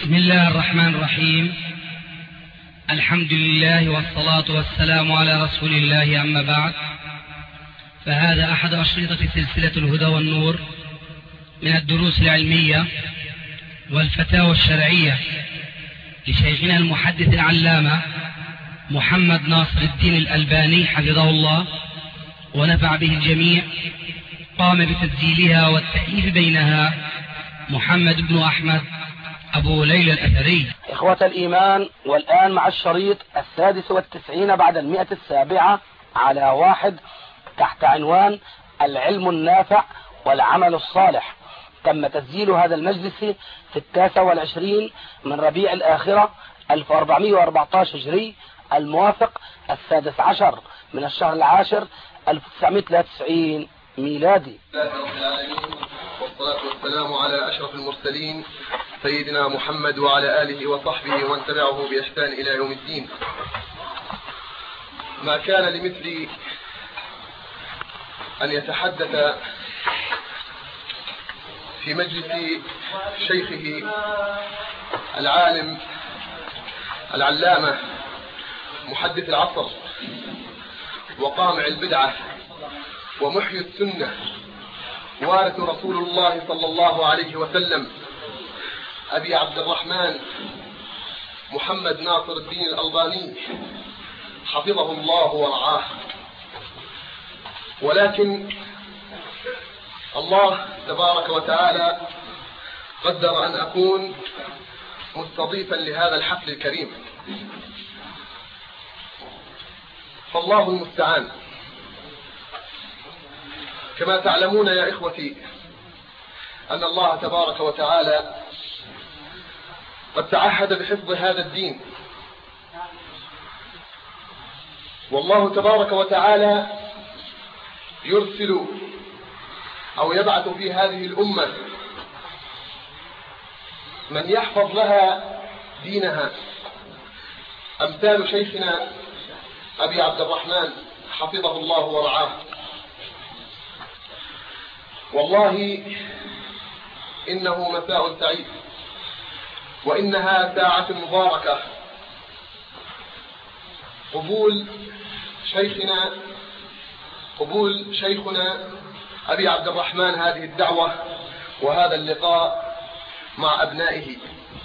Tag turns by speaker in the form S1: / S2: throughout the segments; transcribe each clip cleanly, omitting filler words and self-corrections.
S1: بسم الله الرحمن الرحيم. الحمد لله والصلاة والسلام على رسول الله، أما بعد، فهذا أحد أشرطة سلسلة الهدى والنور من الدروس العلمية والفتاوى الشرعية لشيخنا المحدث العلامة محمد ناصر الدين الألباني حفظه الله ونفع به الجميع. قام بتسجيلها والتأليف بينها محمد بن أحمد أبو ليلى الأثري.
S2: إخوة الإيمان، والآن مع الشريط 96 بعد 107 على 1 تحت عنوان العلم النافع والعمل الصالح. تم تسجيل هذا المجلس في 29 من ربيع الآخرة 1414 هجري، الموافق 16 من الشهر العاشر 1993 ميلادي.
S3: والصلاة والسلام على أشرف المرسلين سيدنا محمد وعلى آله وصحبه ومن تبعه بإحسان إلى يوم الدين. ما كان لمثلي أن يتحدث في مجلس شيخه العالم العلامة محدث العصر وقامع البدعة ومحيي السنة وارث رسول الله صلى الله عليه وسلم أبي عبد الرحمن محمد ناصر الدين الألباني حفظه الله ورعاه. ولكن الله تبارك وتعالى قدر أن أكون مستضيفا لهذا الحفل الكريم، فالله المستعان. كما تعلمون يا إخوتي أن الله تبارك وتعالى قد تعهد بحفظ هذا الدين، والله تبارك وتعالى يرسل أو يبعث في هذه الأمة من يحفظ لها دينها، أمثال شيخنا أبي عبد الرحمن حفظه الله ورعاه. والله إنه مساء سعيد، وإنها ساعة مباركة، قبول شيخنا أبي عبد الرحمن هذه الدعوة وهذا اللقاء مع أبنائه.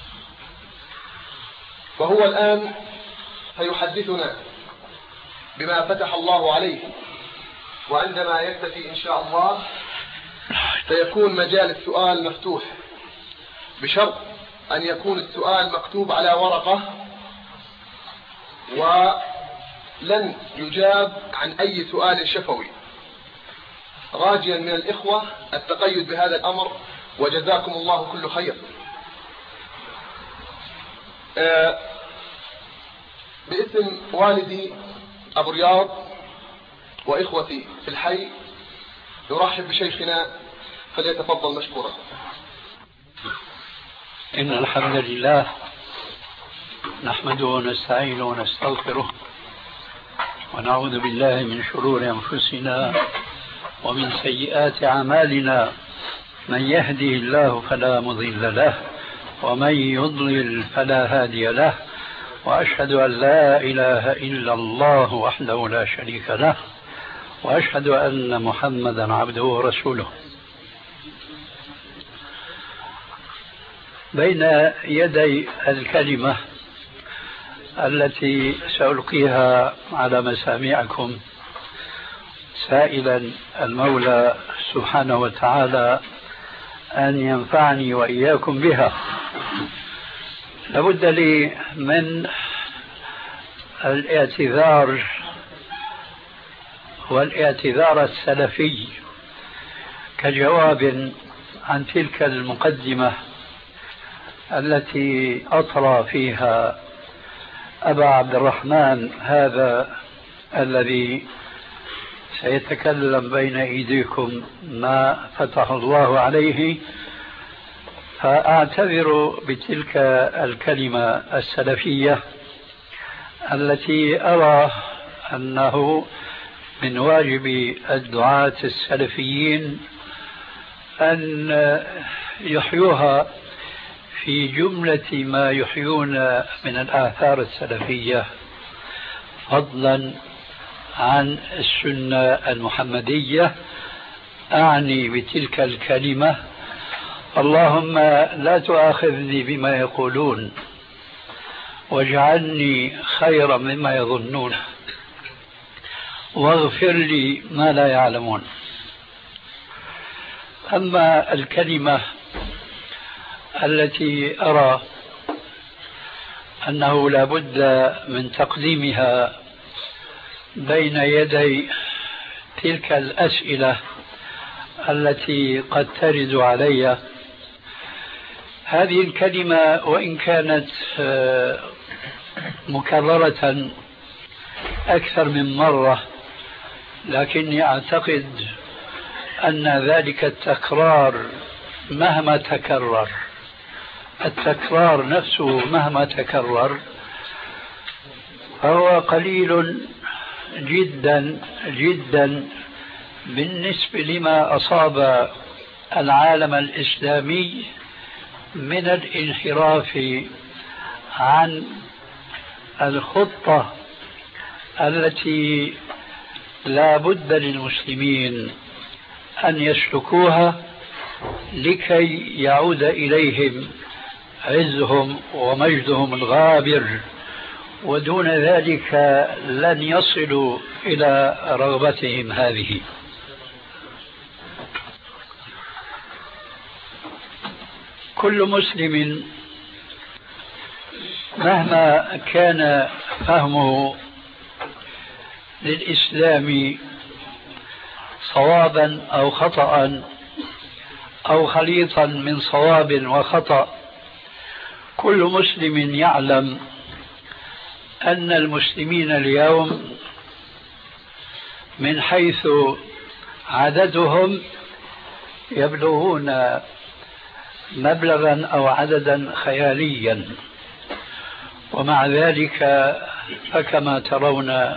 S3: فهو الآن سيحدثنا بما فتح الله عليه، وعندما يكتفي إن شاء الله سيكون مجال السؤال مفتوح، بشرط أن يكون السؤال مكتوب على ورقة، ولن يجاب عن أي سؤال شفوي، راجيا من الإخوة التقيد بهذا الأمر، وجزاكم الله كل خير. باسم والدي أبو رياض وإخوتي في الحي نرحب بشيخنا، فليتفضل مشكورا.
S4: إن الحمد لله نحمده ونستعينه ونستغفره ونعوذ بالله من شرور أنفسنا ومن سيئات أعمالنا. من يهدي الله فلا مضل له ومن يضلل فلا هادي له، وأشهد أن لا إله إلا الله وحده لا شريك له، وأشهد أن محمدا عبده ورسوله. بين يدي الكلمة التي سألقيها على مسامعكم سائلا المولى سبحانه وتعالى أن ينفعني وإياكم بها، لابد لي من الاعتذار والاعتذار السلفي كجواب عن تلك المقدمة التي أطرى فيها أبا عبد الرحمن هذا الذي سيتكلم بين أيديكم ما فتح الله عليه. فأعتذر بتلك الكلمة السلفية التي أرى أنه من واجب الدعاة السلفيين أن يحيوها في جملة ما يحيون من الآثار السلفية فضلا عن السنة المحمدية، أعني بتلك الكلمة اللهم لا تؤاخذني بما يقولون واجعلني خيرا مما يظنون واغفر لي ما لا يعلمون. أما الكلمة التي أرى أنه لا بد من تقديمها بين يدي تلك الأسئلة التي قد ترد علي، هذه الكلمة وإن كانت مكررة أكثر من مرة، لكني أعتقد أن ذلك التكرار مهما تكرر، التكرار نفسه مهما تكرر فهو قليل جدا جدا بالنسبة لما أصاب العالم الإسلامي من الانحراف عن الخطة التي لا بد للمسلمين أن يسلكوها لكي يعود إليهم عزهم ومجدهم الغابر، ودون ذلك لن يصلوا إلى رغبتهم هذه. كل مسلم مهما كان فهمه للإسلام صوابا أو خطأ أو خليطا من صواب وخطأ، كل مسلم يعلم أن المسلمين اليوم من حيث عددهم يبلغون مبلغا أو عددا خياليا، ومع ذلك فكما ترون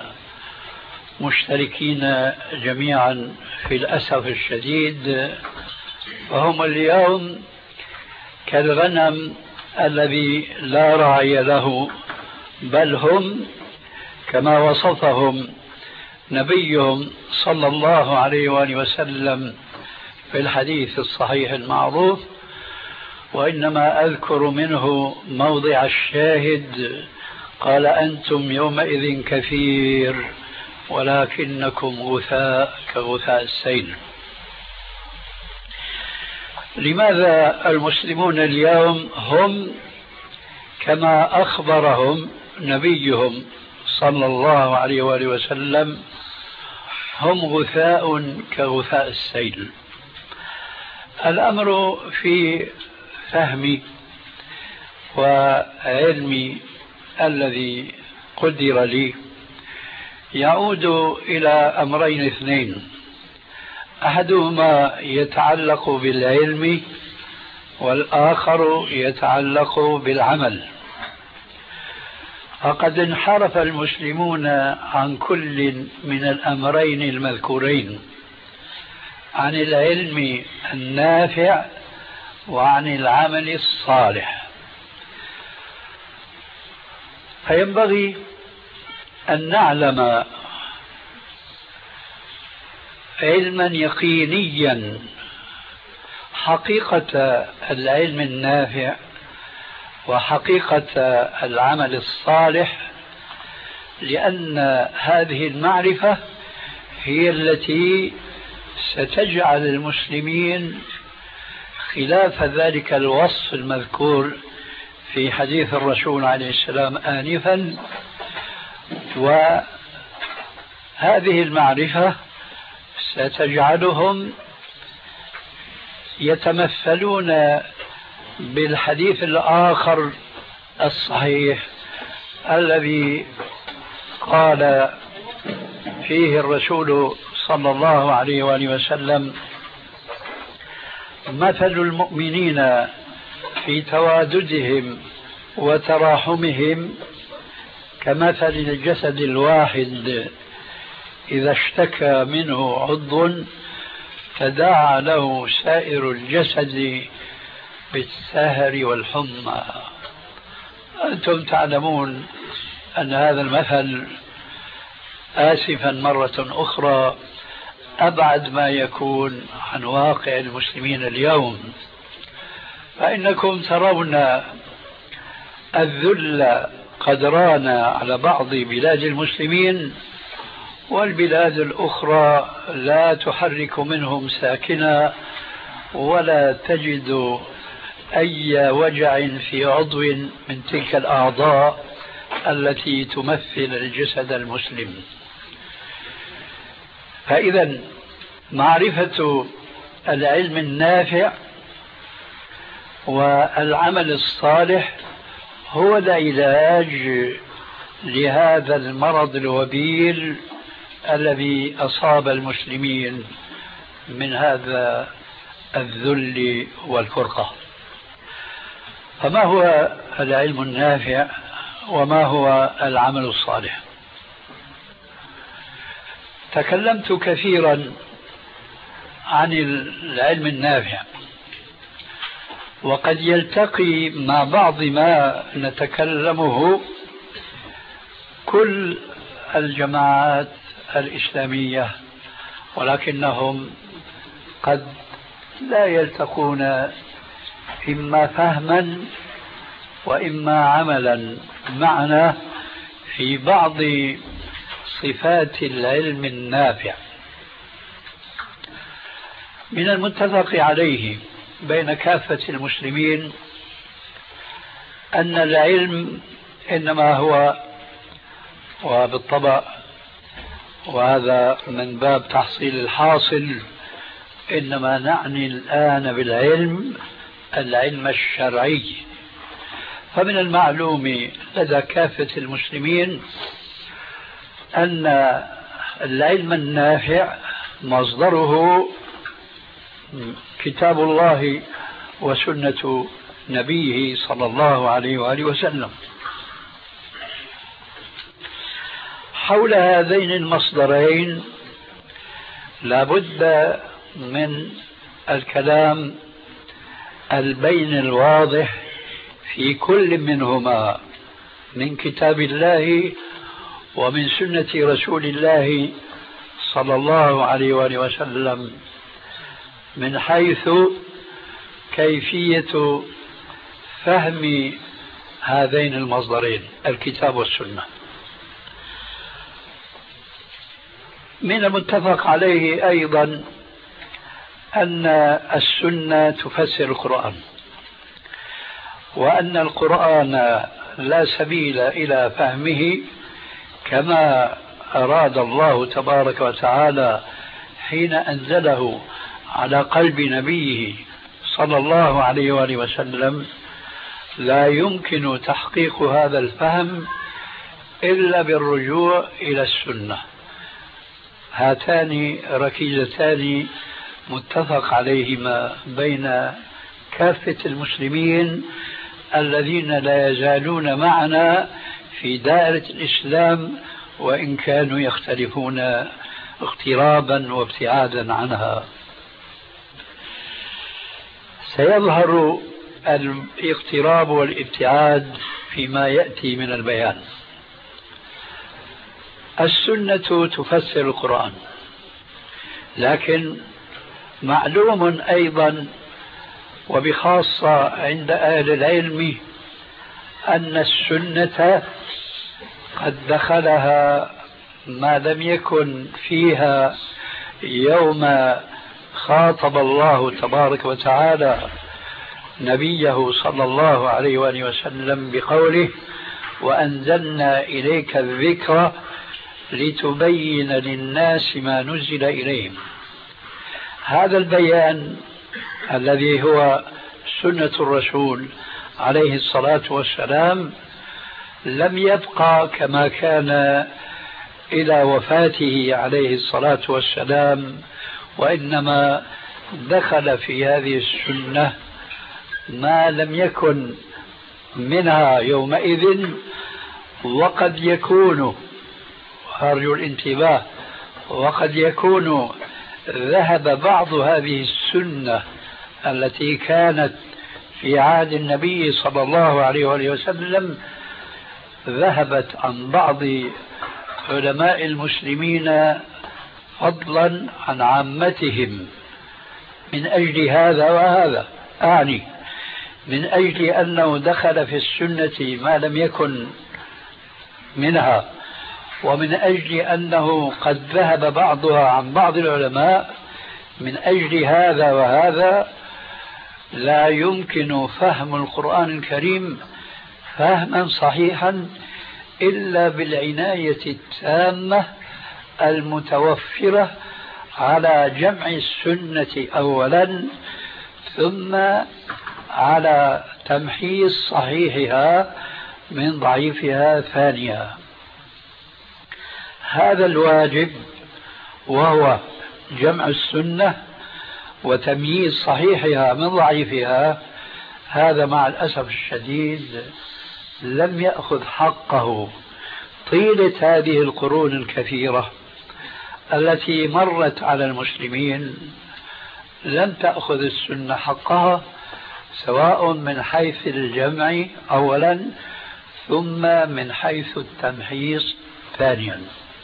S4: مشتركين جميعا في الأسف الشديد، فهم اليوم كالغنم الذي لا راعي له، بل هم كما وصفهم نبيهم صلى الله عليه وآله وسلم في الحديث الصحيح المعروف، وإنما أذكر منه موضع الشاهد، قال أنتم يومئذ كثير ولكنكم غثاء كغثاء السيل. لماذا المسلمون اليوم هم كما أخبرهم نبيهم صلى الله عليه وآله وسلم هم غثاء كغثاء السيل؟ الأمر في فهمي وعلمي الذي قدر لي يعود إلى أمرين اثنين، أحدهما يتعلق بالعلم والآخر يتعلق بالعمل. فقد انحرف المسلمون عن كل من الأمرين المذكورين، عن العلم النافع وعن العمل الصالح. فينبغي أن نعلم علما يقينيا حقيقة العلم النافع وحقيقة العمل الصالح، لأن هذه المعرفة هي التي ستجعل المسلمين خلاف ذلك الوصف المذكور في حديث الرسول عليه السلام آنفا. وهذه المعرفة ستجعلهم يتمثلون بالحديث الآخر الصحيح الذي قال فيه الرسول صلى الله عليه وآله وسلم: مثل المؤمنين في تواددهم وتراحمهم كمثل الجسد الواحد إذا اشتكى منه عضو تداعى له سائر الجسد بالسهر والحمى. أنتم تعلمون أن هذا المثل آسفا مرة أخرى أبعد ما يكون عن واقع المسلمين اليوم، فإنكم ترون الذل قد ران على بعض بلاد المسلمين، والبلاد الأخرى لا تحرك منهم ساكنا ولا تجد أي وجع في عضو من تلك الأعضاء التي تمثل الجسد المسلم. فإذا معرفة العلم النافع والعمل الصالح هو العلاج لهذا المرض الوبيل الذي أصاب المسلمين من هذا الذل والفرقة. فما هو العلم النافع وما هو العمل الصالح؟ تكلمت كثيرا عن العلم النافع، وقد يلتقي مع بعض ما نتكلمه كل الجماعات الإسلامية، ولكنهم قد لا يلتقون إما فهما وإما عملا معنا في بعض صفات العلم النافع. من المتفق عليه بين كافة المسلمين أن العلم إنما هو، وبالطبع وهذا من باب تحصيل الحاصل، إنما نعني الآن بالعلم العلم الشرعي. فمن المعلوم لدى كافة المسلمين أن العلم النافع مصدره كتاب الله وسنة نبيه صلى الله عليه وآله وسلم. حول هذين المصدرين لابد من الكلام البين الواضح في كل منهما من كتاب الله ومن سنة رسول الله صلى الله عليه وآله وسلم، من حيث كيفية فهم هذين المصدرين الكتاب والسنة. من المتفق عليه أيضا أن السنة تفسر القرآن، وأن القرآن لا سبيل إلى فهمه كما أراد الله تبارك وتعالى حين أنزله على قلب نبيه صلى الله عليه وآله وسلم. لا يمكن تحقيق هذا الفهم إلا بالرجوع إلى السنة. هاتان ركيزتان متفق عليهما بين كافة المسلمين الذين لا يزالون معنا في دائرة الإسلام، وإن كانوا يختلفون اقترابا وابتعادا عنها. سيظهر الاقتراب والابتعاد فيما يأتي من البيان. السنة تفسر القرآن، لكن معلوم أيضا وبخاصة عند أهل العلم أن السنة قد دخلها ما لم يكن فيها يوم خاطب الله تبارك وتعالى نبيه صلى الله عليه وآله وسلم بقوله: وأنزلنا إليك الذكر لتبين للناس ما نزل إليهم. هذا البيان الذي هو سنة الرسول عليه الصلاة والسلام لم يبقى كما كان إلى وفاته عليه الصلاة والسلام، وإنما دخل في هذه السنة ما لم يكن منها يومئذ، وقد يكون، أرجو الانتباه، وقد يكون ذهب بعض هذه السنة التي كانت في عهد النبي صلى الله عليه وآله وسلم ذهبت عن بعض علماء المسلمين فضلا عن عامتهم من أجل هذا وهذا، أعني من أجل أنه دخل في السنة ما لم يكن منها، ومن أجل أنه قد ذهب بعضها عن بعض العلماء. من أجل هذا وهذا لا يمكن فهم القرآن الكريم فهما صحيحا إلا بالعناية التامة المتوفرة على جمع السنة أولا، ثم على تمحيص صحيحها من ضعيفها ثانيا. هذا الواجب وهو جمع السنة وتمييز صحيحها من ضعيفها، هذا مع الأسف الشديد لم يأخذ حقه طيلة هذه القرون الكثيرة التي مرت على المسلمين. لم تأخذ السنة حقها سواء من حيث الجمع أولا ثم من حيث التمحيص ثانيا.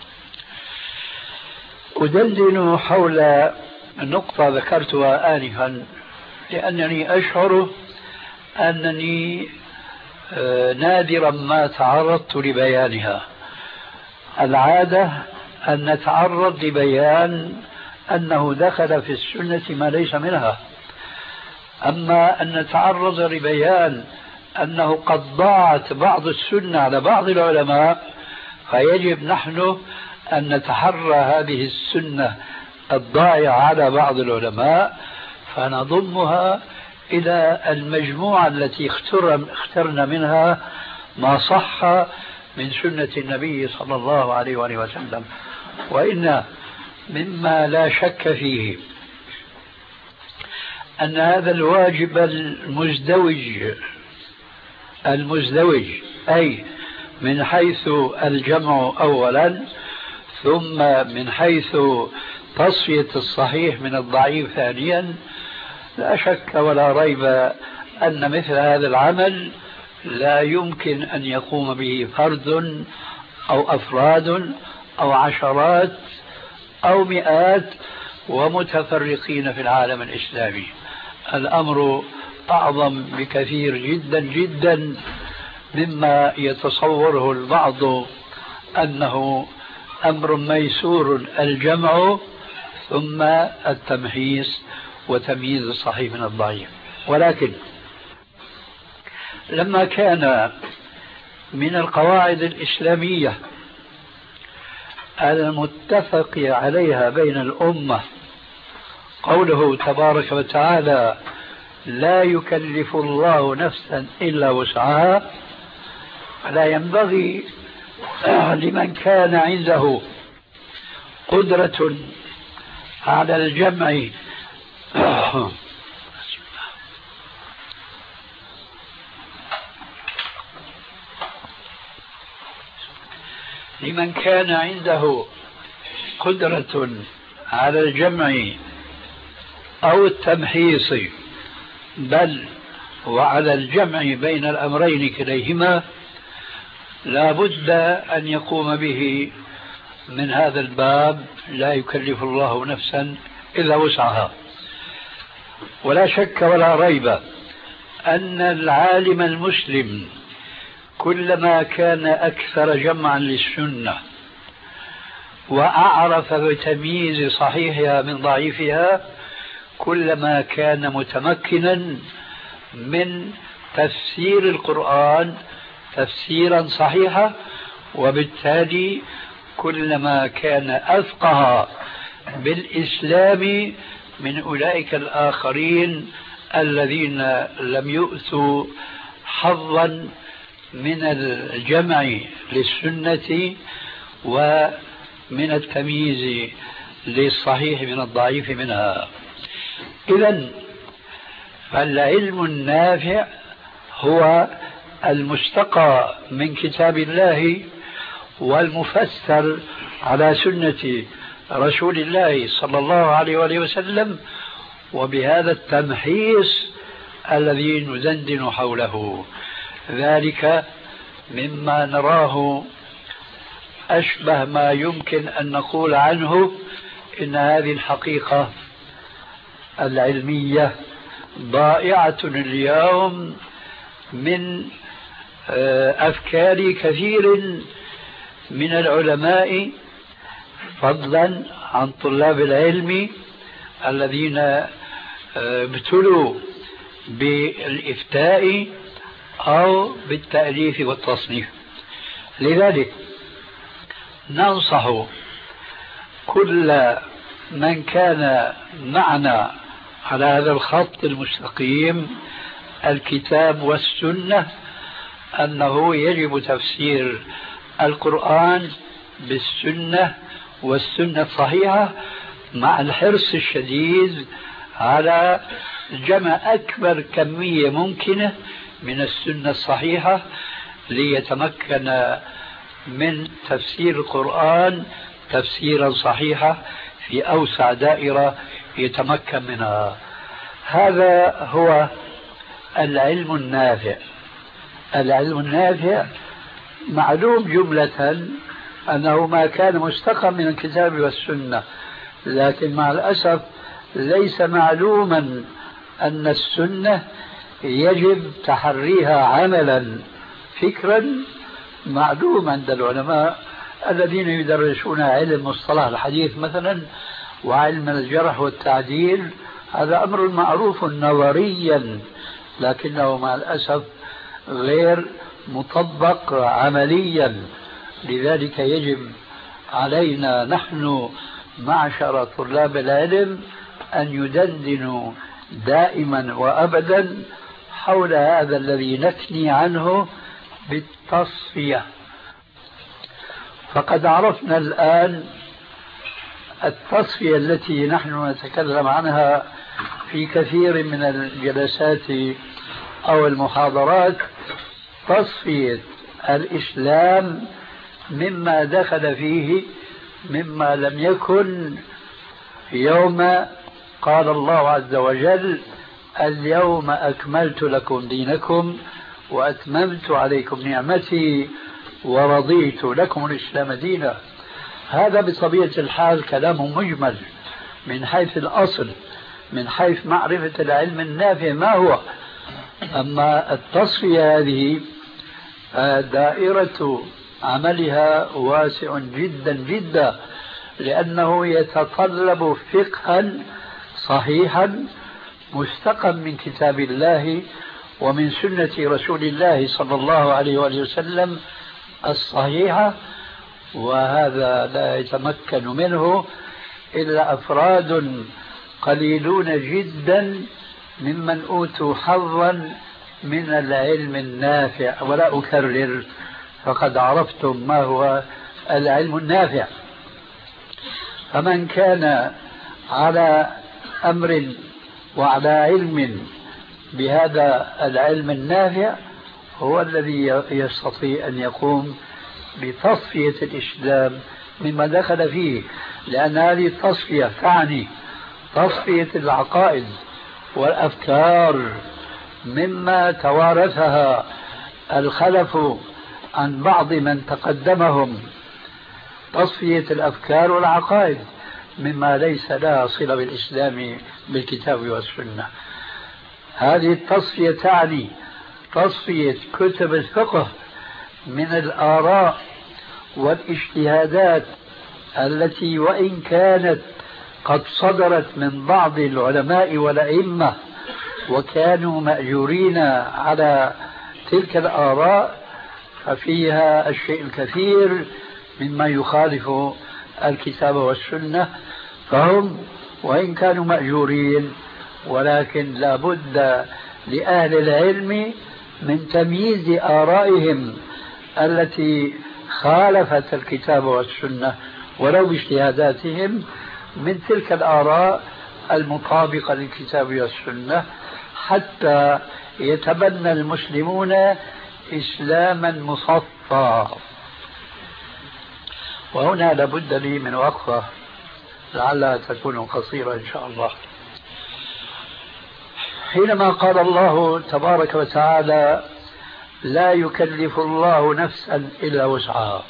S4: أدندن حول نقطة ذكرتها آنفا لأنني أشعر أنني نادرا ما تعرضت لبيانها. العادة أن نتعرض لبيان أنه دخل في السنة ما ليس منها، أما أن نتعرض لبيان أنه قد ضاعت بعض السنة على بعض العلماء، فيجب نحن أن نتحرى هذه السنة الضائعة على بعض العلماء فنضمها إلى المجموعة التي اخترنا منها ما صح من سنة النبي صلى الله عليه وآله وسلم. وإن مما لا شك فيه أن هذا الواجب المزدوج أي من حيث الجمع أولا ثم من حيث تصفية الصحيح من الضعيف ثانيا، لا شك ولا ريب أن مثل هذا العمل لا يمكن أن يقوم به فرد أو أفراد أو عشرات أو مئات ومتفرقين في العالم الإسلامي. الأمر أعظم بكثير جدا جدا مما يتصوره البعض أنه أمر ميسور الجمع ثم التمحيص وتمييز الصحيح من الضعيف. ولكن لما كان من القواعد الإسلامية المتفق عليها بين الأمة قوله تبارك وتعالى لا يكلف الله نفسا إلا وسعها، فلا ينبغي لمن كان عنده قدرة على الجمع لمن كان عنده قدرة على الجمع أو التمحيص بل وعلى الجمع بين الأمرين كليهما لا بد أن يقوم به من هذا الباب لا يكلف الله نفسا إلا وسعها. ولا شك ولا ريب أن العالم المسلم كلما كان أكثر جمعا للسنة وأعرف بتمييز صحيحها من ضعيفها كلما كان متمكنا من تفسير القرآن تفسيرا صحيحا، وبالتالي كلما كان أفقه بالإسلام من أولئك الآخرين الذين لم يؤتوا حظا من الجمع للسنة ومن التمييز للصحيح من الضعيف منها. إذن فالعلم النافع هو المستقى من كتاب الله والمفسر على سنة رسول الله صلى الله عليه وآله وسلم، وبهذا التمحيص الذي ندندن حوله. ذلك مما نراه أشبه ما يمكن أن نقول عنه إن هذه الحقيقة العلمية ضائعة اليوم من أفكار كثير من العلماء، فضلا عن طلاب العلم الذين ابتلوا بالإفتاء أو بالتأليف والتصنيف. لذلك ننصح كل من كان معنا على هذا الخط المستقيم الكتاب والسنة أنه يجب تفسير القرآن بالسنة والسنة الصحيحة، مع الحرص الشديد على جمع أكبر كمية ممكنة من السنة الصحيحة ليتمكن من تفسير القرآن تفسيرا صحيحا في أوسع دائرة يتمكن منها. هذا هو العلم النافع. العلم النافع معلوم جملة أنه ما كان مستقى من الكتاب والسنة، لكن مع الأسف ليس معلوما أن السنة يجب تحريها عملا فكرا معلوم عند العلماء الذين يدرسون علم مصطلح الحديث مثلا وعلم الجرح والتعديل. هذا أمر معروف نظريا، لكنه مع الأسف غير مطبق عمليا. لذلك يجب علينا نحن معشر طلاب العلم أن يدندنوا دائما وأبدا حول هذا الذي نثني عنه بالتصفية. فقد عرفنا الآن التصفية التي نحن نتكلم عنها في كثير من الجلسات أو المحاضرات، تصفية الإسلام مما دخل فيه مما لم يكن يوم قال الله عز وجل اليوم أكملت لكم دينكم وأتممت عليكم نعمتي ورضيت لكم الإسلام دينا. هذا بطبيعة الحال كلام مجمل من حيث الأصل، من حيث معرفة العلم النافع ما هو. أما التصفية هذه دائرة عملها واسع جدا جدا، لأنه يتطلب فقها صحيحا مستقى من كتاب الله ومن سنة رسول الله صلى الله عليه وآله وسلم الصحيحة، وهذا لا يتمكن منه إلا أفراد قليلون جدا ممن أوتوا حظا من العلم النافع. ولا أكرر، فقد عرفتم ما هو العلم النافع. فمن كان على أمر وعلى علم بهذا العلم النافع هو الذي يستطيع أن يقوم بتصفية الإسلام مما دخل فيه، لأن هذه التصفية تعني تصفية العقائد والأفكار مما توارثها الخلف عن بعض من تقدمهم، تصفية الأفكار والعقائد مما ليس لها صلة بالإسلام بالكتاب والسنة. هذه التصفية تعني تصفية كتب الفقه من الآراء والاجتهادات التي وإن كانت قد صدرت من بعض العلماء والأئمة وكانوا مأجورين على تلك الآراء، ففيها الشيء الكثير مما يخالف الكتاب والسنة، فهم وإن كانوا مأجورين ولكن لا بد لأهل العلم من تمييز آرائهم التي خالفت الكتاب والسنة ولو باجتهاداتهم من تلك الآراء المطابقة للكتاب والسنة، حتى يتبنى المسلمون إسلاما مصفى. وهنا لابد لي من وقفة لعلها تكون قصيرة إن شاء الله. حينما قال الله تبارك وتعالى لا يكلف الله نفسا إلا وسعها،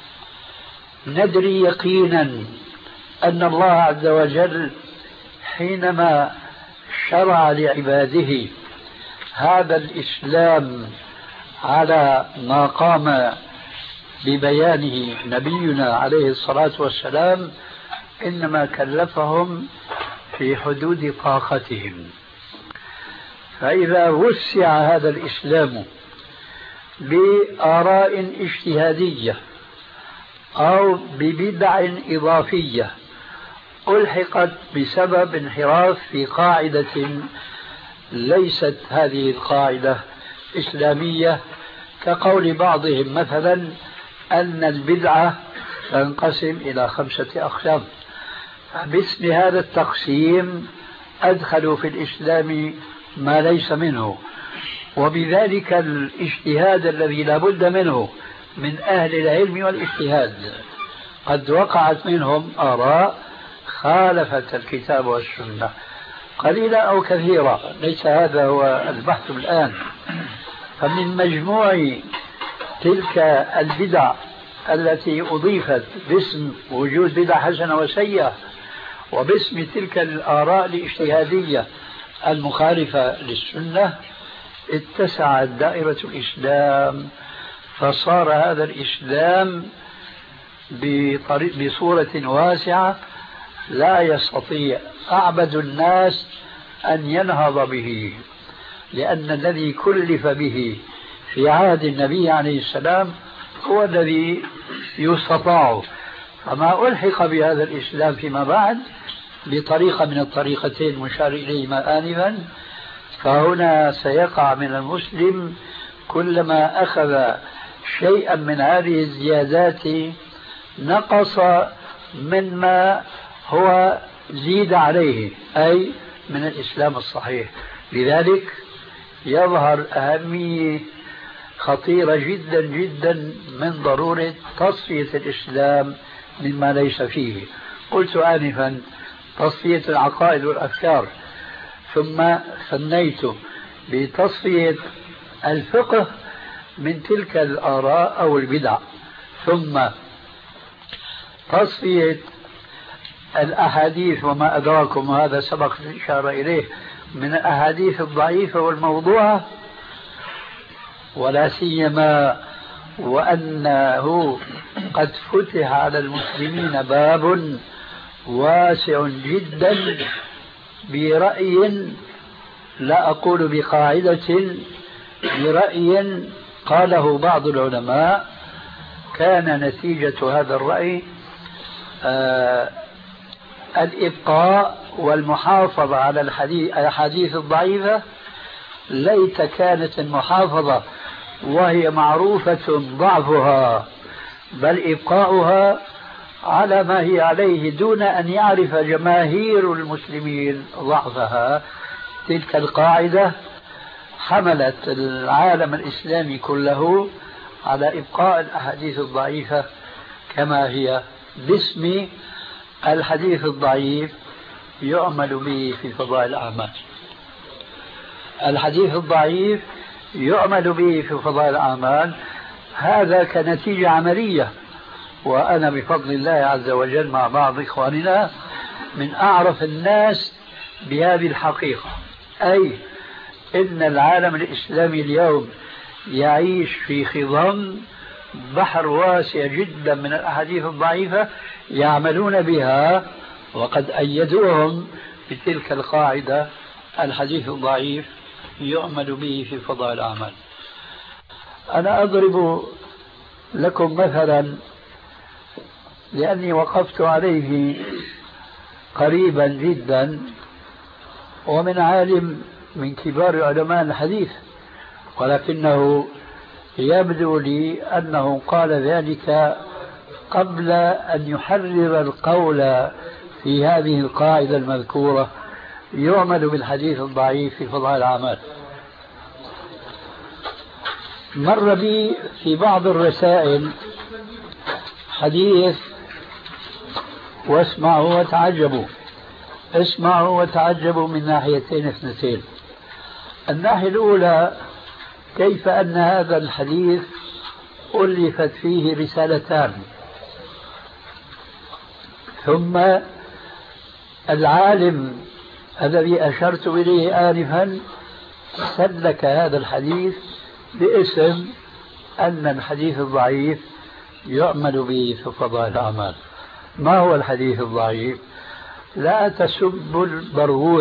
S4: ندري يقينا أن الله عز وجل حينما شرع لعباده هذا الإسلام على ما قام ببيانه نبينا عليه الصلاة والسلام إنما كلفهم في حدود طاقتهم. فإذا وسع هذا الإسلام بآراء اجتهادية أو ببدع إضافية ألحقت بسبب انحراف في قاعدة ليست هذه القاعدة إسلامية، كقول بعضهم مثلا أن البدعة تنقسم إلى 5 أقسام، باسم هذا التقسيم أدخلوا في الإسلام ما ليس منه، وبذلك الاجتهاد الذي لا بد منه من أهل العلم والاجتهاد قد وقعت منهم آراء خالفت الكتاب والسنة قليلا أو كثيرا، ليس هذا هو البحث الآن. فمن مجموع تلك البدع التي أضيفت باسم وجود بدع حسنة وسيئة وباسم تلك الآراء الاجتهادية المخالفة للسنة اتسعت دائرة الإسلام، فصار هذا الإسلام بصورة واسعة لا يستطيع أعبد الناس أن ينهض به، لأن الذي كلف به في عهد النبي عليه السلام هو الذي يستطاع. فما ألحق بهذا الإسلام فيما بعد بطريقة من الطريقتين مشار إليهما آنفا، فهنا سيقع من المسلم كلما أخذ شيئا من هذه الزيادات نقص مما هو زيد عليه، أي من الإسلام الصحيح. لذلك يظهر أهمية خطيرة جدا جدا من ضرورة تصفية الإسلام مما ليس فيه. قلت آنفا تصفية العقائد والأفكار، ثم ثنيت بتصفية الفقه من تلك الآراء أو البدع، ثم تصفية الأحاديث وما أدراكم، وهذا سبق الإشارة إليه، من الأحاديث الضعيفة والموضوعة، ولا سيما وأنه قد فتح على المسلمين باب واسع جدا برأي، لا أقول بقاعدة، برأي قاله بعض العلماء كان نتيجة هذا الرأي الإبقاء والمحافظة على الأحاديث الضعيفة. ليت كانت المحافظة وهي معروفة ضعفها، بل إبقاؤها على ما هي عليه دون أن يعرف جماهير المسلمين ضعفها. تلك القاعدة حملت العالم الإسلامي كله على إبقاء الأحاديث الضعيفة كما هي، باسم الحديث الضعيف يعمل به في فضائل الأعمال. الحديث الضعيف يعمل به في فضائل الأعمال، هذا كنتيجة عملية. وأنا بفضل الله عز وجل مع بعض إخواننا من أعرف الناس بهذه الحقيقة، أي إن العالم الإسلامي اليوم يعيش في خضم بحر واسع جدا من الأحاديث الضعيفة يعملون بها، وقد أيدوهم بتلك القاعدة الحديث الضعيف يعمل به في فضائل الأعمال. أنا أضرب لكم مثلا لأني وقفت عليه قريبا جدا، ومن عالم من كبار علماء الحديث، ولكنه يبدو لي أنه قال ذلك قبل أن يحرر القول في هذه القاعدة المذكورة يعمل بالحديث الضعيف في فضائل الأعمال. مر بي في بعض الرسائل حديث، واسمعوا وتعجبوا، اسمعوا وتعجبوا من ناحيتين اثنتين. الناحية الأولى كيف أن هذا الحديث ألفت فيه رسالتان، ثم العالم الذي أشرت إليه آنفا سلك هذا الحديث باسم أن الحديث الضعيف يعمل به في فضائل الأعمال. ما هو الحديث الضعيف؟ لا تسبوا البرغوث،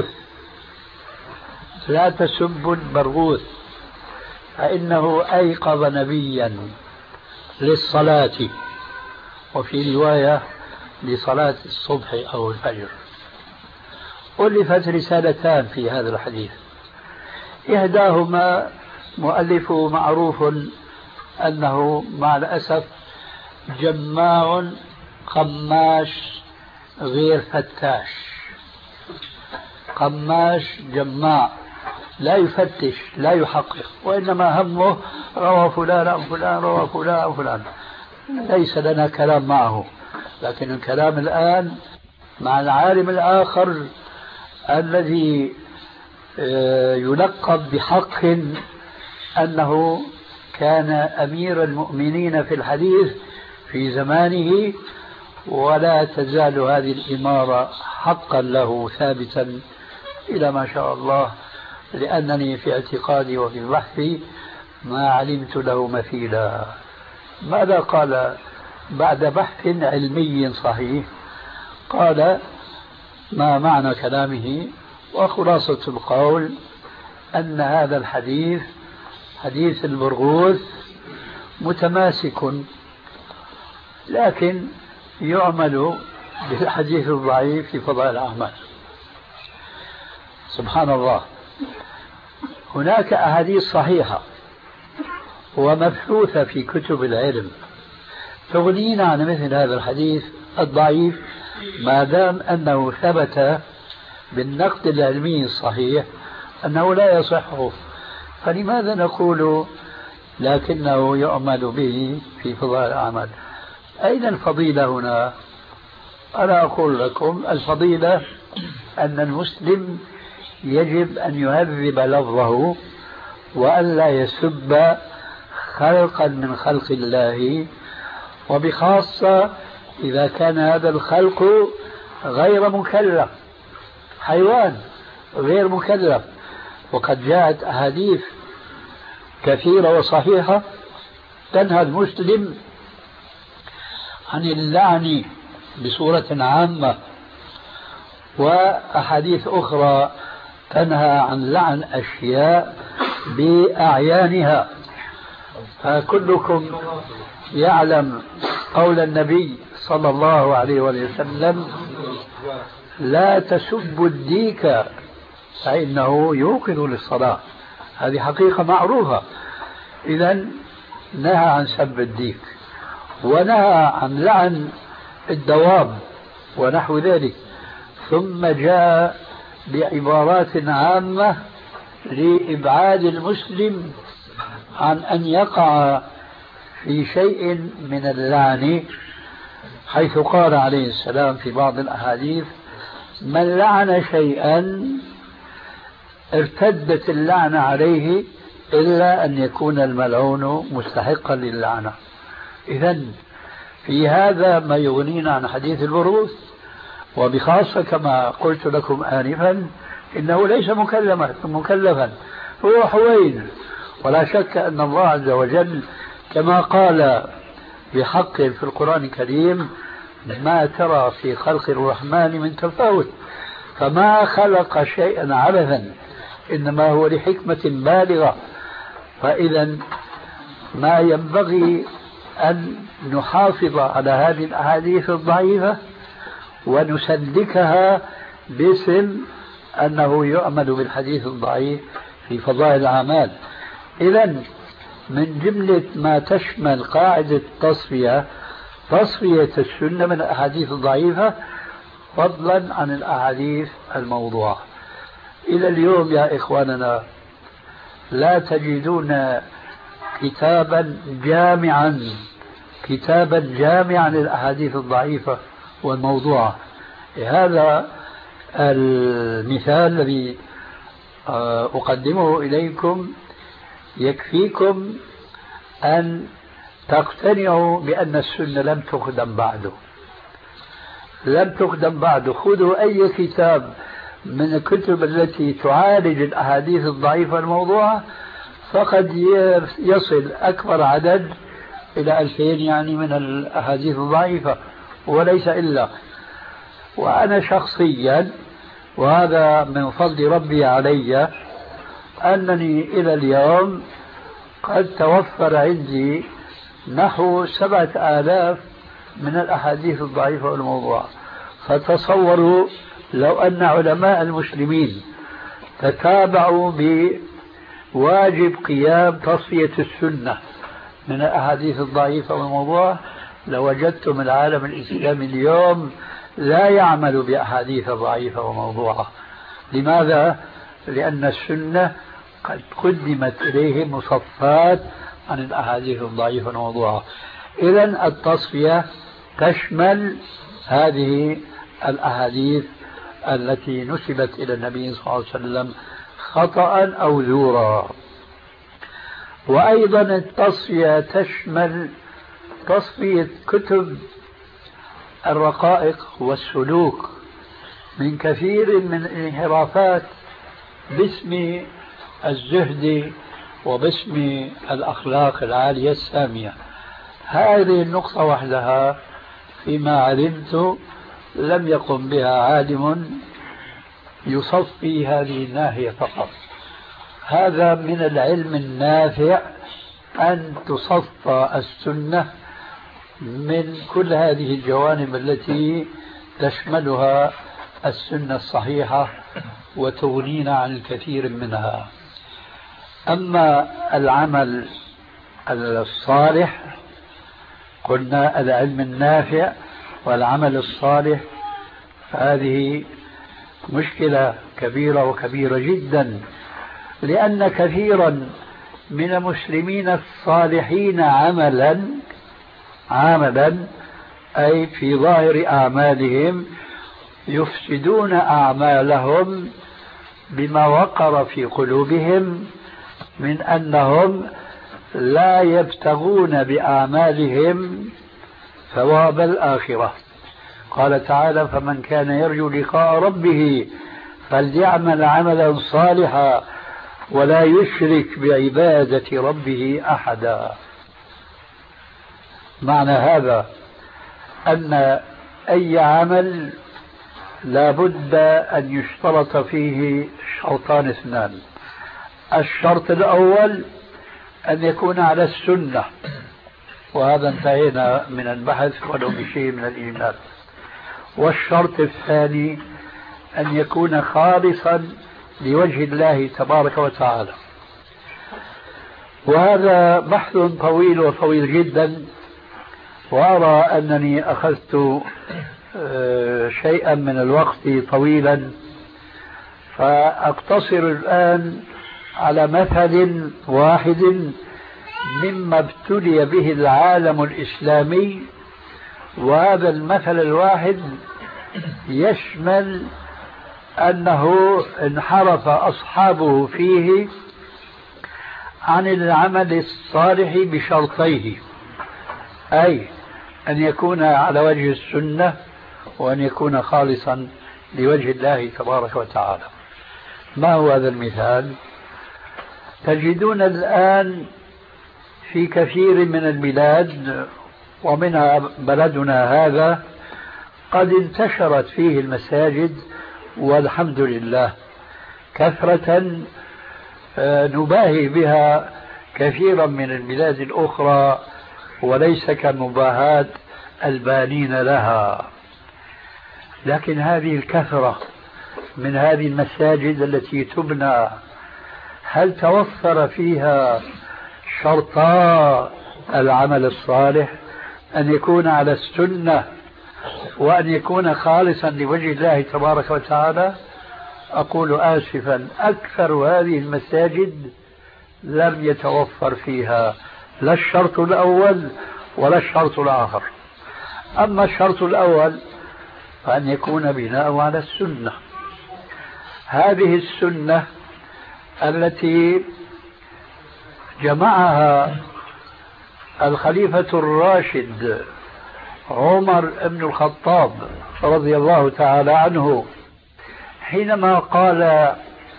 S4: لا تسبوا البرغوث، فإنه أيقظ نبيا للصلاة، وفي رواية لصلاة الصبح أو الفجر. ألفت رسالتان في هذا الحديث، إحداهما مؤلفه معروف أنه مع الأسف جماع قماش غير فتاش، قماش جماع لا يفتش لا يحقق، وإنما همه روى فلان عن فلان روى فلان عن فلان، ليس لنا كلام معه. لكن الكلام الآن مع العالم الآخر الذي يلقب بحق أنه كان أمير المؤمنين في الحديث في زمانه، ولا تزال هذه الإمارة حقا له ثابتا إلى ما شاء الله، لأنني في اعتقادي وفي بحثي ما علمت له مثيلا. ماذا قال بعد بحث علمي صحيح؟ قال ما معنى كلامه وخلاصة القول أن هذا الحديث حديث البرغوث متماسك، لكن يعمل بالحديث الضعيف في فضائل الأعمال. سبحان الله، هناك أحاديث صحيحة ومبحوثة في كتب العلم تغنينا عن مثل هذا الحديث الضعيف، ما دام أنه ثبت بالنقد العلمي الصحيح أنه لا يصح، فلماذا نقول لكنه يعمل به في فضائل الأعمال؟ أين الفضيلة هنا؟ أنا أقول لكم الفضيلة أن المسلم يجب أن يهذب لفظه وأن لا يسب خلقا من خلق الله، وبخاصة إذا كان هذا الخلق غير مكلف، حيوان غير مكلف. وقد جاءت أحاديث كثيرة وصحيحة تنهى المسلم عن اللعن بصورة عامة، وأحاديث أخرى تنهى عن لعن أشياء بأعيانها. فكلكم يعلم قول النبي صلى الله عليه وسلم لا تسبوا الديك فإنه يوقظ للصلاة، هذه حقيقة معروفة. إذن نهى عن سب الديك، ونهى عن لعن الدواب ونحو ذلك، ثم جاء بعبارات عامة لإبعاد المسلم عن أن يقع في شيء من اللعن، حيث قال عليه السلام في بعض الأحاديث من لعن شيئا ارتدت اللعنة عليه إلا أن يكون الملعون مستحقا للعنة. إذن في هذا ما يغنينا عن حديث البرغوث، وبخاصة كما قلت لكم آنفا إنه ليس مكلفا، هو حوين. ولا شك أن الله عز وجل كما قال بحق في القرآن الكريم ما ترى في خلق الرحمن من تفاوت، فما خلق شيئا عبثا، إنما هو لحكمة بالغة. فإذا ما ينبغي أن نحافظ على هذه الأحاديث الضعيفة ونسلكها باسم أنه يعمل بالحديث الضعيف في فضائل الأعمال. إذن من جملة ما تشمل قاعدة تصفية السنة من الأحاديث الضعيفة فضلا عن الأحاديث الموضوعة. إلى اليوم يا إخواننا لا تجدون كتابا جامعا للأحاديث الضعيفة والموضوعة. هذا المثال الذي أقدمه إليكم يكفيكم أن تقتنعوا بأن السنة لم تقدم بعده، لم تقدم بعده. خذوا أي كتاب من الكتب التي تعالج الأحاديث الضعيفة الموضوعة، فقد يصل أكبر عدد إلى 2000 يعني من الأحاديث الضعيفة وليس إلا. وأنا شخصيا، وهذا من فضل ربي علي، أنني إلى اليوم قد توفر عندي نحو 7000 من الأحاديث الضعيفة والموضوعة. فتصوروا لو أن علماء المسلمين تتابعوا بواجب قيام تصفية السنة من الأحاديث الضعيفة والموضوعة، لوجدتم العالم الإسلامي اليوم لا يعمل بأحاديث ضعيفة وموضوعة. لماذا؟ لأن السنة قد قدمت إليه مصفات عن الأحاديث الضعيفة والموضوعة. إذن التصفية تشمل هذه الأحاديث التي نسبت إلى النبي صلى الله عليه وسلم خطأ أو زورا. وأيضا التصفية تشمل تصفية كتب الرقائق والسلوك من كثير من الانحرافات باسم الزهد وباسم الأخلاق العالية السامية. هذه النقطة وحدها فيما علمت لم يقم بها عالم يصفي هذه الناحية فقط. هذا من العلم النافع أن تصفى السنة من كل هذه الجوانب التي تشملها السنة الصحيحة وتغنينا عن الكثير منها. أما العمل الصالح، قلنا العلم النافع والعمل الصالح، هذه مشكلة كبيرة وكبيرة جدا، لأن كثيرا من المسلمين الصالحين عملا أي في ظاهر أعمالهم يفسدون أعمالهم بما وقر في قلوبهم من أنهم لا يبتغون بأعمالهم ثواب الآخرة. قال تعالى: فمن كان يرجو لقاء ربه فليعمل عملا صالحا ولا يشرك بعبادة ربه أحدا. معنى هذا أن أي عمل لا بد أن يشترط فيه شرطان اثنان. الشرط الأول أن يكون على السنة، وهذا انتهينا من البحث ولو بشيء من الإيمان. والشرط الثاني أن يكون خالصا لوجه الله تبارك وتعالى. وهذا بحث طويل وطويل جدا، وأرى أنني أخذت شيئا من الوقت طويلا، فأقتصر الآن على مثل واحد مما ابتلي به العالم الإسلامي. وهذا المثل الواحد يشمل أنه انحرف أصحابه فيه عن العمل الصالح بشرطيه، أي أن يكون على وجه السنة وأن يكون خالصا لوجه الله تبارك وتعالى. ما هو هذا المثال؟ تجدون الآن في كثير من البلاد ومنها بلدنا هذا قد انتشرت فيه المساجد والحمد لله كثرة نباهي بها كثيرا من البلاد الأخرى، وليس كمباهاة البانين لها. لكن هذه الكثرة من هذه المساجد التي تبنى، هل توفر فيها شرطا العمل الصالح؟ أن يكون على السنة وأن يكون خالصا لوجه الله تبارك وتعالى. أقول آسفا، أكثر هذه المساجد لم يتوفر فيها لا الشرط الأول ولا الشرط الآخر. أما الشرط الأول فأن يكون بناء على السنة. هذه السنة التي جمعها الخليفة الراشد عمر بن الخطاب رضي الله تعالى عنه حينما قال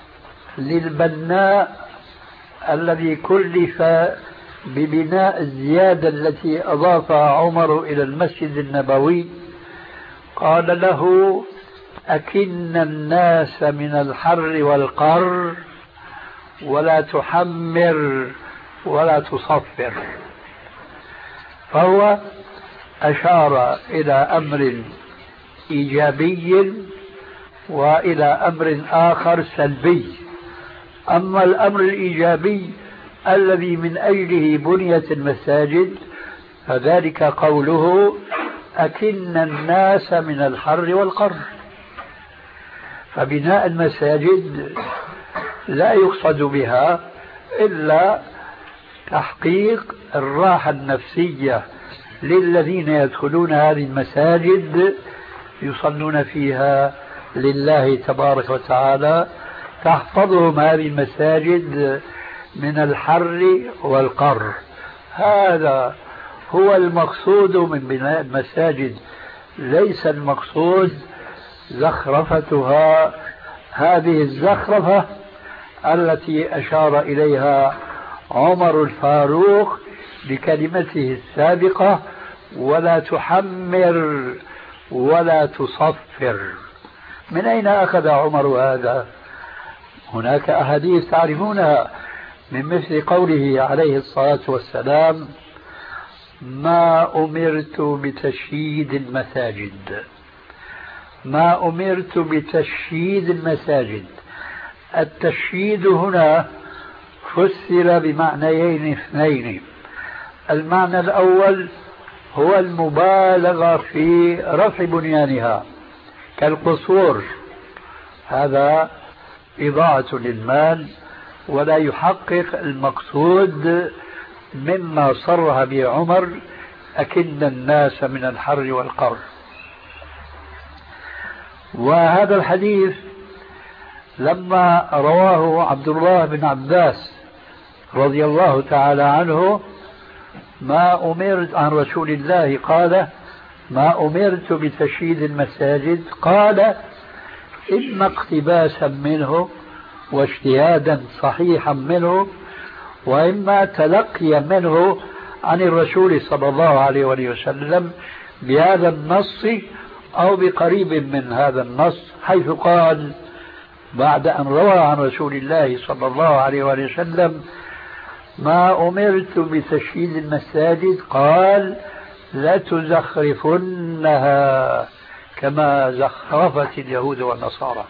S4: للبناء الذي كلف ببناء الزيادة التي أضافها عمر إلى المسجد النبوي، قال له: أكن الناس من الحر والقر ولا تحمر ولا تصفر. فهو أشار إلى أمر إيجابي وإلى أمر آخر سلبي. أما الأمر الإيجابي الذي من أجله بنيت المساجد فذلك قوله: أكن الناس من الحر والقر. فبناء المساجد لا يقصد بها إلا تحقيق الراحة النفسية للذين يدخلون هذه المساجد يصلون فيها لله تبارك وتعالى، تحفظهم هذه المساجد من الحر والقر. هذا هو المقصود من بناء المساجد، ليس المقصود زخرفتها، هذه الزخرفة التي أشار إليها عمر الفاروق بكلمته السابقة: ولا تحمر ولا تصفر. من أين أخذ عمر هذا؟ هناك أحاديث تعرفونها من مثل قوله عليه الصلاة والسلام: ما أمرت بتشييد المساجد. ما أمرت بتشييد المساجد. التشييد هنا فسر بمعنيين اثنين. المعنى الأول هو المبالغة في رفع بنيانها كالقصور، هذا إضاعة للمال ولا يحقق المقصود مما صرح به عمر: أكن الناس من الحر والقر. وهذا الحديث لما رواه عبد الله بن عباس رضي الله تعالى عنه: ما أمرت عن رسول الله قال: ما أمرت بتشييد المساجد، قال: إما اقتباسا منه واجتهادا صحيحا منه، وإما تلقيا منه عن الرسول صلى الله عليه وسلم بهذا النص أو بقريب من هذا النص، حيث قال بعد أن روى عن رسول الله صلى الله عليه وسلم: ما أمرت بتشييد المساجد، قال: لتزخرفنها كما زخرفت اليهود والنصارى.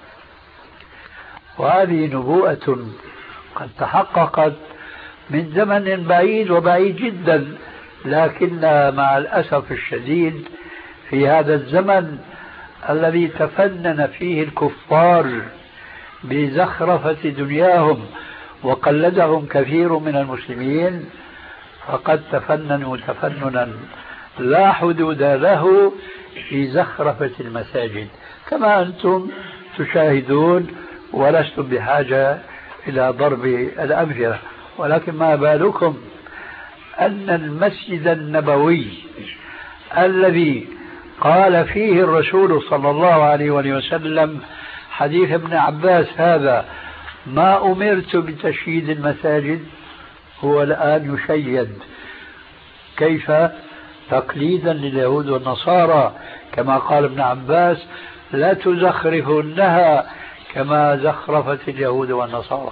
S4: وهذه نبوءة قد تحققت من زمن بعيد وبعيد جدا، لكن مع الأسف الشديد في هذا الزمن الذي تفنن فيه الكفار بزخرفة دنياهم وقلدهم كثير من المسلمين، فقد تفننوا تفننا لا حدود له في زخرفة المساجد كما أنتم تشاهدون، ولستم بحاجة إلى ضرب الأمثلة. ولكن ما بالكم أن المسجد النبوي الذي قال فيه الرسول صلى الله عليه وسلم حديث ابن عباس هذا: ما أمرت بتشييد المساجد، هو الآن يشيد. كيف؟ تقليدا لليهود والنصارى، كما قال ابن عباس: لا تزخرفنها كما زخرفت اليهود والنصارى.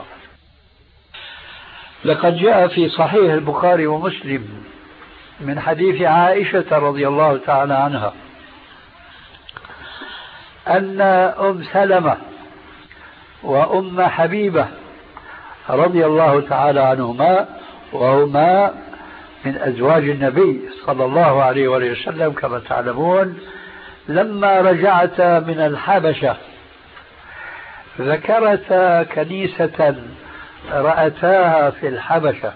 S4: لقد جاء في صحيح البخاري ومسلم من حديث عائشة رضي الله تعالى عنها أن أم سلمة وأم حبيبة رضي الله تعالى عنهما، وهما من أزواج النبي صلى الله عليه وسلم كما تعلمون، لما رجعتا من الحبشة ذكرتا كنيسة رأتاها في الحبشة،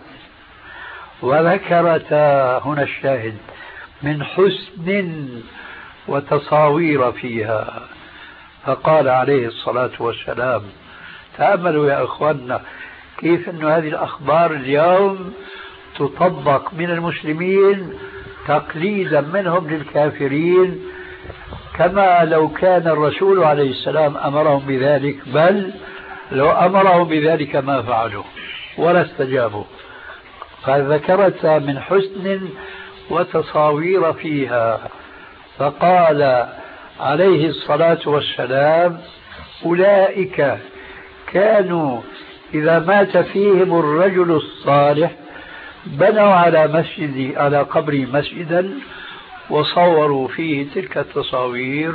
S4: وذكرتا هنا الشاهد من حسن وتصاوير فيها، فقال عليه الصلاة والسلام: تأملوا يا أخوانا، كيف أن هذه الأخبار اليوم تطبق من المسلمين تقليدا منهم للكافرين، كما لو كان الرسول عليه السلام أمرهم بذلك، بل لو أمرهم بذلك ما فعلوا ولا استجابوا. فذكرت من حسن وتصاوير فيها، فقال عليه الصلاة والسلام: أولئك كانوا إذا مات فيهم الرجل الصالح بنوا على قبره مسجدا وصوروا فيه تلك التصاوير،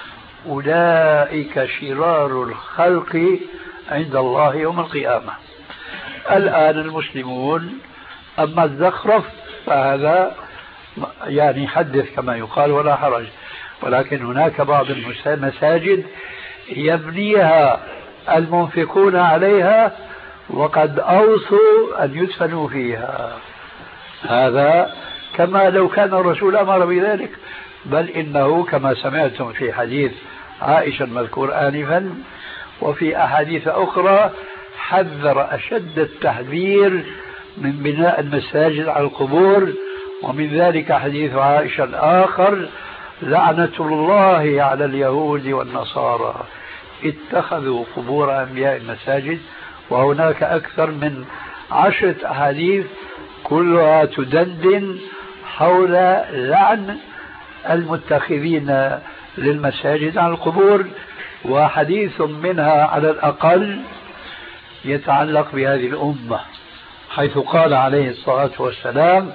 S4: أولئك شرار الخلق عند الله يوم القيامة. الآن المسلمون أما الزخرف فهذا يعني حدث كما يقال ولا حرج، ولكن هناك بعض المساجد يبنيها المنفقون عليها وقد أوصوا أن يدفنوا فيها، هذا كما لو كان الرسول أمر بذلك، بل إنه كما سمعتم في حديث عائشة المذكور آنفا وفي أحاديث أخرى حذر أشد التحذير من بناء المساجد على القبور، ومن ذلك حديث عائشة الآخر: لعنة الله على اليهود والنصارى اتخذوا قبور أنبياء المساجد. وهناك أكثر من 10 أحاديث كلها تدندن حول لعن المتخذين للمساجد على القبور، وحديث منها على الأقل يتعلق بهذه الأمة، حيث قال عليه الصلاة والسلام: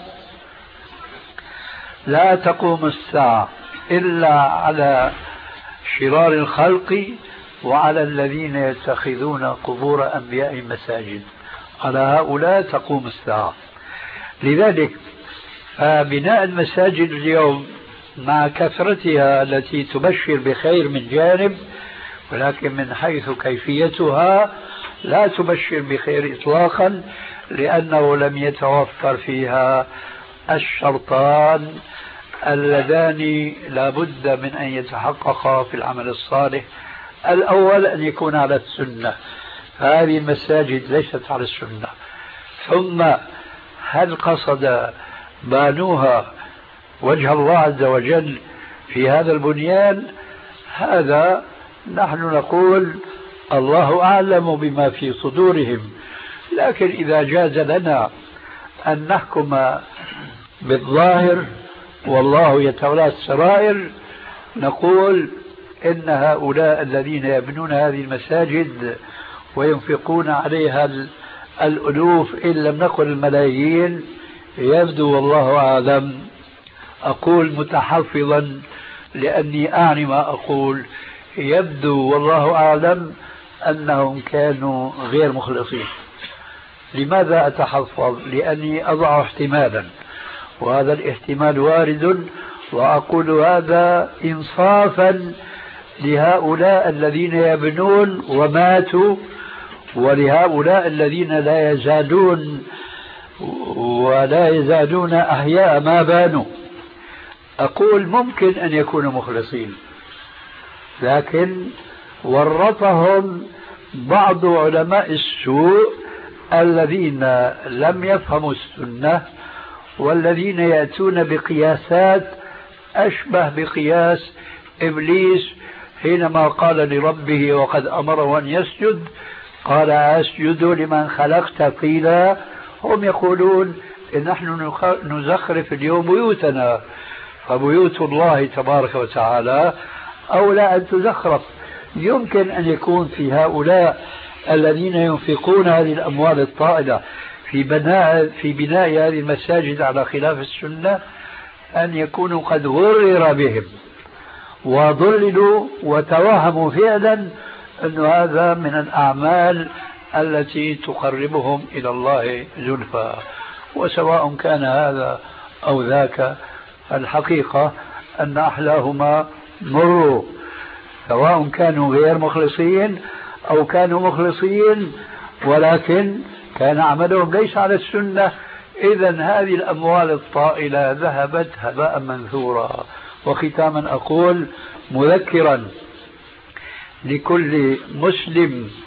S4: لا تقوم الساعة إلا على شرار الخلق وعلى الذين يتخذون قبور أنبياء مساجد، على هؤلاء تقوم الساعة. لذلك فبناء المساجد اليوم مع كثرتها التي تبشر بخير من جانب، ولكن من حيث كيفيتها لا تبشر بخير إطلاقا، لأنه لم يتوفر فيها الشرطان اللذان لا بد من أن يتحققا في العمل الصالح. الأول أن يكون على السنة، هذه المساجد ليست على السنة. ثم هل قصد بانوها وجه الله عز وجل في هذا البنيان؟ هذا نحن نقول الله أعلم بما في صدورهم، لكن إذا جاز لنا أن نحكم بالظاهر والله يتولى السرائر، نقول إن هؤلاء الذين يبنون هذه المساجد وينفقون عليها الألوف إن لم نقل الملايين، يبدو والله أعلم، أقول متحفظا لأني أعني ما أقول، يبدو والله أعلم أنهم كانوا غير مخلصين. لماذا أتحفظ؟ لأني أضع احتمالا، وهذا الاحتمال وارد، وأقول هذا إنصافا لهؤلاء الذين يبنون وماتوا، ولهؤلاء الذين لا يزالون أحياء ما بانوا. أقول ممكن أن يكونوا مخلصين، لكن ورطهم بعض علماء السوء الذين لم يفهموا السنة، والذين يأتون بقياسات أشبه بقياس إبليس حينما قال لربه وقد أمره أن يسجد قال: أسجد لمن خلقت طينا. هم يقولون إن نحن نزخرف اليوم بيوتنا، فبيوت الله تبارك وتعالى أولى أن تزخرف. يمكن أن يكون في هؤلاء الذين ينفقون هذه الأموال الطائلة في بناء هذه المساجد على خلاف السنة أن يكونوا قد غرر بهم وضللوا وتوهموا فعلا أن هذا من الأعمال التي تقربهم إلى الله زلفى. وسواء كان هذا أو ذاك، الحقيقة أن أحلاهما مروا، سواء كانوا غير مخلصين أو كانوا مخلصين، ولكن كان عملهم ليس على السنة. إذن هذه الأموال الطائلة ذهبت هباء منثورا. وختاما أقول مذكرا لكل مسلم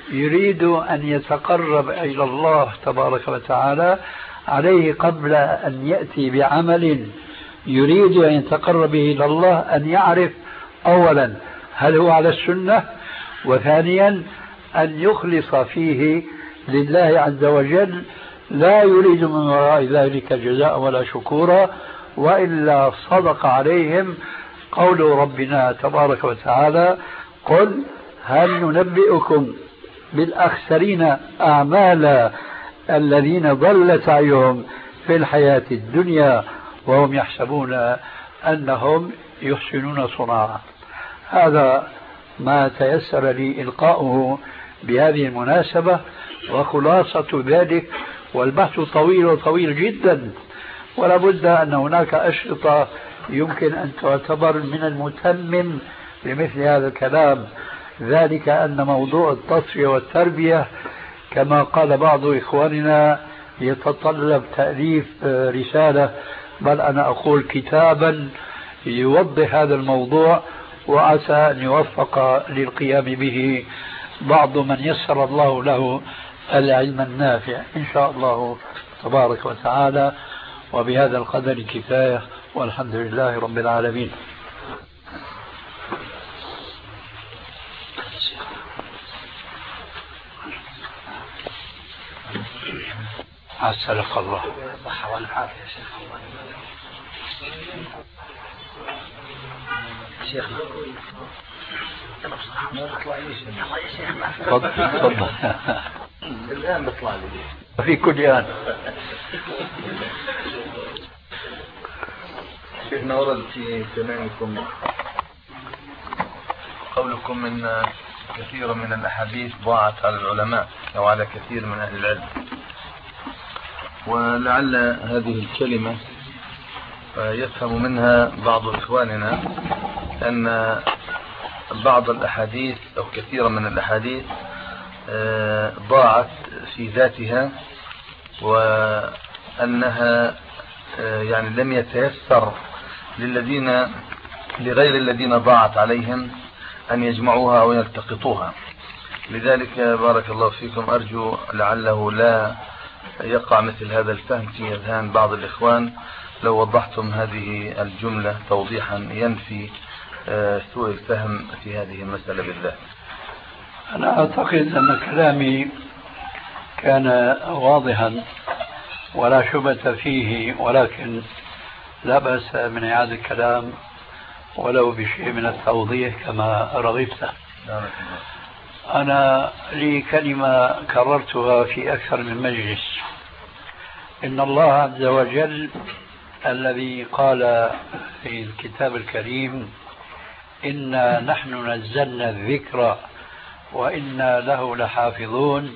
S4: يريد أن يتقرب إلى الله تبارك وتعالى، عليه قبل أن يأتي بعمل يريد أن يتقرب إلى الله أن يعرف أولا هل هو على السنة، وثانيا أن يخلص فيه لله عز وجل، لا يريد من وراء ذلك جزاء ولا شكورا، وإلا صدق عليهم قول ربنا تبارك وتعالى: قل هل ننبئكم بالأخسرين أعمالا الذين ضل سعيهم في الحياة الدنيا وهم يحسبون أنهم يحسنون صنعا. هذا ما تيسر لي إلقاؤه بهذه المناسبة، وخلاصة ذلك، والبحث طويل وطويل جدا، ولا بد أن هناك أشرطة يمكن أن تعتبر من المتمم لمثل هذا الكلام، ذلك أن موضوع التصفية والتربية كما قال بعض إخواننا يتطلب تأليف رسالة، بل أنا أقول كتابا يوضح هذا الموضوع، وعسى أن يوفق للقيام به بعض من يسر الله له العلم النافع إن شاء الله تبارك وتعالى. وبهذا القدر كفاية، والحمد لله رب العالمين. عسلك الله.
S2: صحة والعافية يا شيخنا. يلا بصراحة اطلع يا شيخنا.
S4: تفضل.
S3: الآن بطلع لي
S4: في كل آن.
S3: شيخنا، ورد في كلامكم قولكم إن كثيرا من الأحاديث ضاعت على العلماء أو على كثير من أهل العلم، ولعل هذه الكلمة يفهم منها بعض إخواننا أن بعض الأحاديث أو كثيرا من الأحاديث ضاعت في ذاتها، وأنها يعني لم يتيسر لغير الذين ضاعت عليهم أن يجمعوها أو يلتقطوها. لذلك بارك الله فيكم أرجو لعله لا يقع مثل هذا الفهم في أذهان بعض الإخوان، لو وضحتم هذه الجملة توضيحا ينفي سوء الفهم في هذه المسألة بالذات.
S4: أنا أعتقد أن كلامي كان واضحا ولا شبهة فيه، ولكن لا بأس من إعادة الكلام ولو بشيء من التوضيح كما رغبت. أنا لي كلمة كررتها في أكثر من مجلس: إن الله عز وجل الذي قال في الكتاب الكريم: إنا نحن نزلنا الذكر وإنا له لحافظون،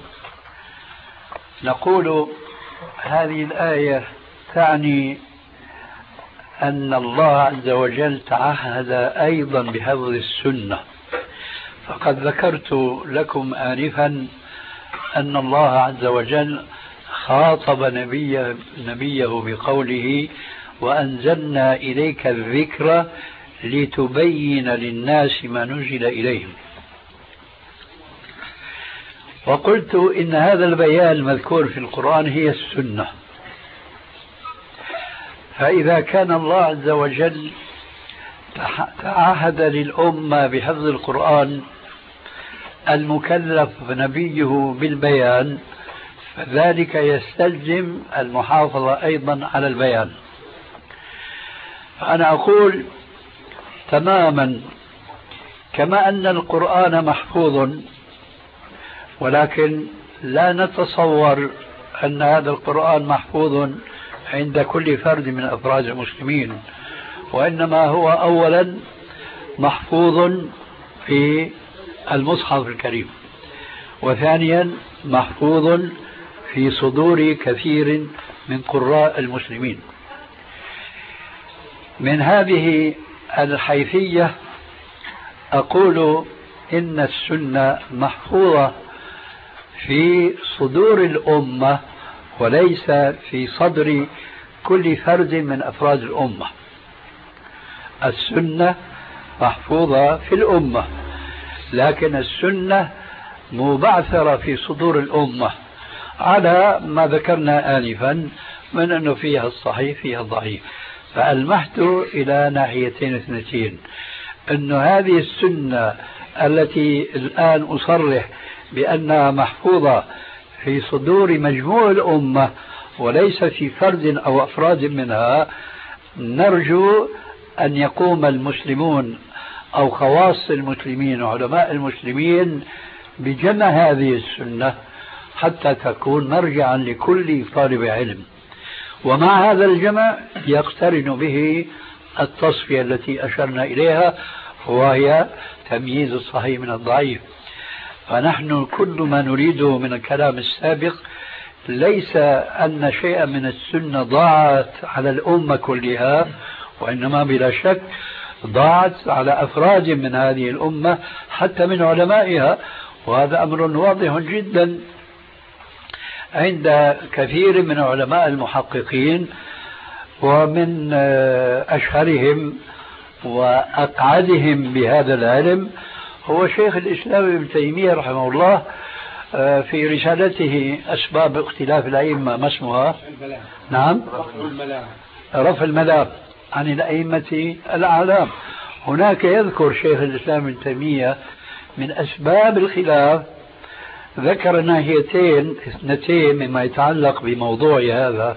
S4: نقول هذه الآية تعني أن الله عز وجل تعهد أيضا بحفظ السنة. فقد ذكرت لكم آنفا أن الله عز وجل خاطب نبيه بقوله: وأنزلنا إليك الذكر لتبين للناس ما نزل إليهم. وقلت إن هذا البيان المذكور في القرآن هي السنة. فإذا كان الله عز وجل تعهد للأمة بحفظ القرآن المكلف نبيه بالبيان، فذلك يستلزم المحافظة أيضا على البيان. فأنا أقول تماما كما أن القرآن محفوظ، ولكن لا نتصور أن هذا القرآن محفوظ عند كل فرد من أفراد المسلمين، وإنما هو أولا محفوظ في المصحف الكريم، وثانيا محفوظ في صدور كثير من قراء المسلمين. من هذه الحيثية أقول إن السنة محفوظة في صدور الأمة وليس في صدر كل فرد من أفراد الأمة. السنة محفوظة في الأمة، لكن السنة مبعثرة في صدور الأمة على ما ذكرنا آنفا من أنه فيها الصحيح فيها الضعيف. فألمحت إلى ناحيتين اثنتين، أن هذه السنة التي الآن أصرح بأنها محفوظة في صدور مجموع الأمة وليس في فرد أو أفراد منها، نرجو أن يقوم المسلمون أو خواص المسلمين وعلماء المسلمين بجمع هذه السنة حتى تكون مرجعا لكل طالب علم. ومع هذا الجمع يقترن به التصفية التي أشرنا إليها، وهي تمييز الصحيح من الضعيف. فنحن كل ما نريده من الكلام السابق ليس أن شيئا من السنة ضاعت على الأمة كلها، وإنما بلا شك ضاعت على أفراد من هذه الأمة حتى من علمائها، وهذا أمر واضح جدا عند كثير من علماء المحققين، ومن أشهرهم وأقعدهم بهذا العلم هو شيخ الإسلام ابن تيمية رحمه الله في رسالته أسباب اختلاف الأئمة، ما اسمها؟ نعم، رفع الملام عن الأئمة الأعلام. هناك يذكر شيخ الإسلام ابن تيمية من أسباب الخلاف، ذكر ناحيتين اثنتين مما يتعلق بموضوع هذا.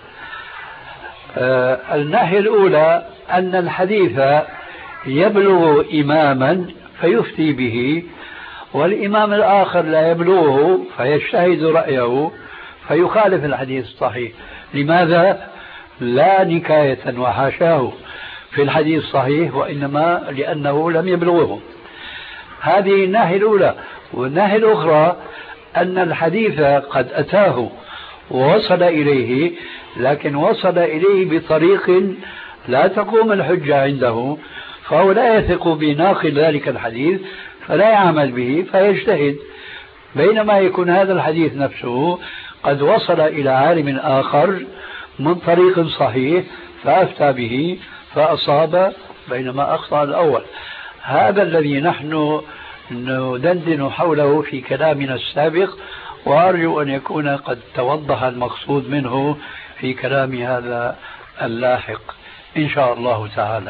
S4: الناحية الأولى أن الحديث يبلغ إماما فيفتي به، والإمام الآخر لا يبلغه فيجتهد رأيه فيخالف الحديث الصحيح. لماذا؟ لا نكاية وحاشاه في الحديث الصحيح، وإنما لأنه لم يبلغه. هذه الناحية الأولى. والناحية الأخرى أن الحديث قد أتاه ووصل إليه، لكن وصل إليه بطريق لا تقوم الحجة عنده، فهو لا يثق بناقل ذلك الحديث فلا يعمل به فيجتهد، بينما يكون هذا الحديث نفسه قد وصل إلى عالم آخر من طريق صحيح فأفتى به فأصاب بينما أخطأ الأول. هذا الذي نحن ندندن حوله في كلامنا السابق، وأرجو أن يكون قد توضح المقصود منه في كلام هذا اللاحق إن شاء الله تعالى.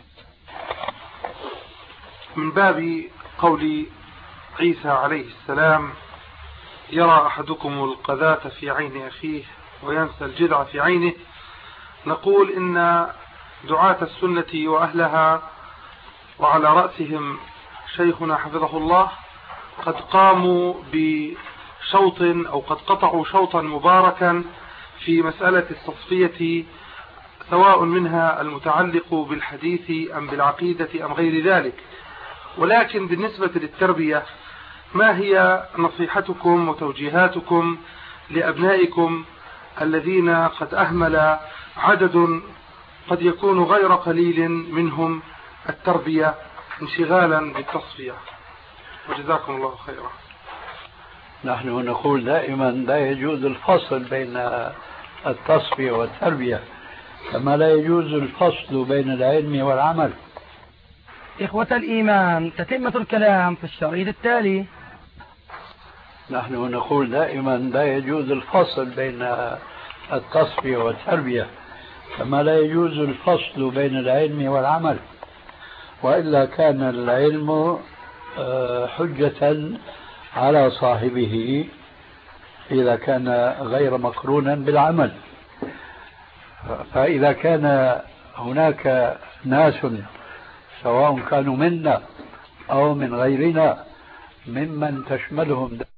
S5: من باب قول عيسى عليه السلام: يرى أحدكم القذاة في عين أخيه وينسى الجذع في عينه، نقول إن دعاة السنة وأهلها وعلى رأسهم شيخنا حفظه الله قد قاموا بشوط أو قد قطعوا شوطا مباركا في مسألة التصفية، سواء منها المتعلق بالحديث أم بالعقيدة أم غير ذلك. ولكن بالنسبة للتربية، ما هي نصيحتكم وتوجيهاتكم لأبنائكم الذين قد أهمل عدد قد يكون غير قليل منهم التربية انشغالا بالتصفية؟ وجزاكم الله خيرا.
S4: نحن نقول دائما لا يجوز الفصل بين التصفية والتربية، كما لا يجوز الفصل بين العلم والعمل.
S1: إخوة الإيمان، تتمة الكلام في الشريط التالي.
S4: نحن نقول دائما لا يجوز الفصل بين التصفية والتربية، كما لا يجوز الفصل بين العلم والعمل، وإلا كان العلم حجة على صاحبه إذا كان غير مقرونا بالعمل. فإذا كان هناك ناس سواء كانوا منا أو من غيرنا ممن تشملهم